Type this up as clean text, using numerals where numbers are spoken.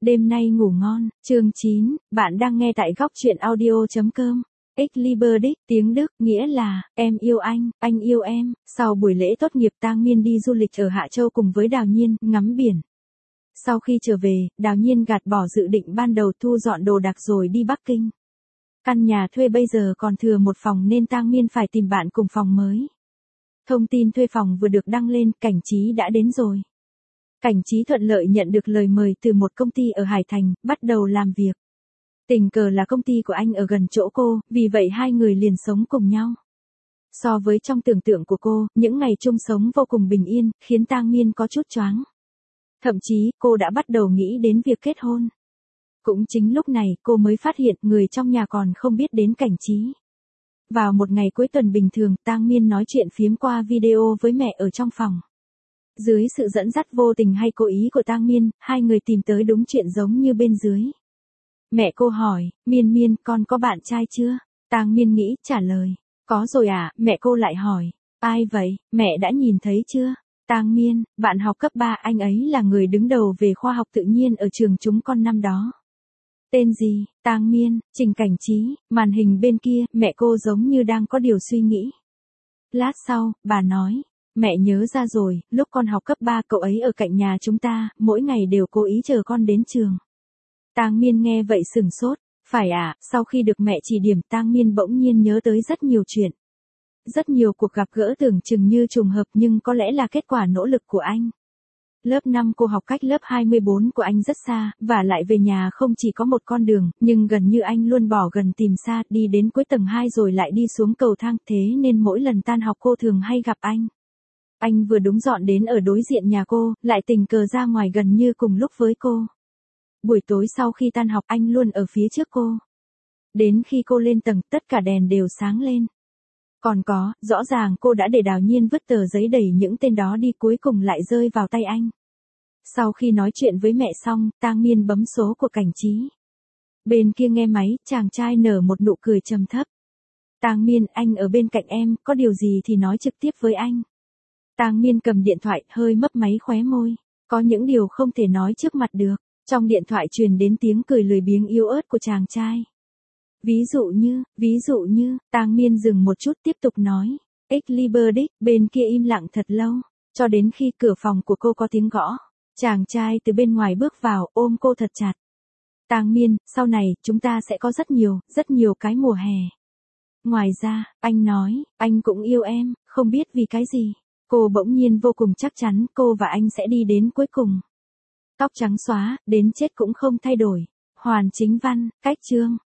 Đêm nay ngủ ngon, chương 9, bạn đang nghe tại góc truyện audio.com. Exlibris, tiếng Đức, nghĩa là, em yêu anh yêu em. Sau buổi lễ tốt nghiệp Tang Miên đi du lịch ở Hạ Châu cùng với Đào Nhiên, ngắm biển. Sau khi trở về, Đào Nhiên gạt bỏ dự định ban đầu thu dọn đồ đạc rồi đi Bắc Kinh. Căn nhà thuê bây giờ còn thừa một phòng nên Tang Miên phải tìm bạn cùng phòng mới. Thông tin thuê phòng vừa được đăng lên, Cảnh Trí đã đến rồi. Cảnh Trí thuận lợi nhận được lời mời từ một công ty ở Hải Thành, bắt đầu làm việc. Tình cờ là công ty của anh ở gần chỗ cô, vì vậy hai người liền sống cùng nhau. So với trong tưởng tượng của cô, những ngày chung sống vô cùng bình yên, khiến Tang Miên có chút choáng. Thậm chí, cô đã bắt đầu nghĩ đến việc kết hôn. Cũng chính lúc này, cô mới phát hiện người trong nhà còn không biết đến Cảnh Trí. Vào một ngày cuối tuần bình thường, Tang Miên nói chuyện phiếm qua video với mẹ ở trong phòng. Dưới sự dẫn dắt vô tình hay cố ý của Tang Miên, hai người tìm tới đúng chuyện giống như bên dưới. Mẹ cô hỏi, Miên Miên, con có bạn trai chưa? Tang Miên nghĩ, trả lời, có rồi à, mẹ cô lại hỏi, ai vậy, mẹ đã nhìn thấy chưa? Tang Miên, bạn học cấp 3, anh ấy là người đứng đầu về khoa học tự nhiên ở trường chúng con năm đó. Tên gì? Tang Miên, Trình Cảnh Trí. Màn hình bên kia, mẹ cô giống như đang có điều suy nghĩ. Lát sau, bà nói, mẹ nhớ ra rồi, lúc con học cấp 3 cậu ấy ở cạnh nhà chúng ta, mỗi ngày đều cố ý chờ con đến trường. Tang Miên nghe vậy sửng sốt, phải à, sau khi được mẹ chỉ điểm Tang Miên bỗng nhiên nhớ tới rất nhiều chuyện. Rất nhiều cuộc gặp gỡ tưởng chừng như trùng hợp nhưng có lẽ là kết quả nỗ lực của anh. Lớp 5 cô học cách lớp 24 của anh rất xa, và lại về nhà không chỉ có một con đường, nhưng gần như anh luôn bỏ gần tìm xa, đi đến cuối tầng 2 rồi lại đi xuống cầu thang, thế nên mỗi lần tan học cô thường hay gặp anh. Anh vừa đúng dọn đến ở đối diện nhà cô, lại tình cờ ra ngoài gần như cùng lúc với cô. Buổi tối sau khi tan học anh luôn ở phía trước cô. Đến khi cô lên tầng, tất cả đèn đều sáng lên. Còn có, rõ ràng cô đã để Đào Nhiên vứt tờ giấy đẩy những tên đó đi, cuối cùng lại rơi vào tay anh. Sau khi nói chuyện với mẹ xong, Tang Miên bấm số của Cảnh Trí. Bên kia nghe máy, chàng trai nở một nụ cười trầm thấp. Tang Miên, anh ở bên cạnh em, có điều gì thì nói trực tiếp với anh. Tang Miên cầm điện thoại, hơi mấp máy khóe môi. Có những điều không thể nói trước mặt được. Trong điện thoại truyền đến tiếng cười lười biếng yếu ớt của chàng trai. Ví dụ như, Tang Miên dừng một chút tiếp tục nói. Exlibris, bên kia im lặng thật lâu, cho đến khi cửa phòng của cô có tiếng gõ. Chàng trai từ bên ngoài bước vào, ôm cô thật chặt. Tang Miên, sau này, chúng ta sẽ có rất nhiều cái mùa hè. Ngoài ra, anh nói, anh cũng yêu em, không biết vì cái gì. Cô bỗng nhiên vô cùng chắc chắn cô và anh sẽ đi đến cuối cùng. Tóc trắng xóa, đến chết cũng không thay đổi. Hoàn Chính Văn, cách chương.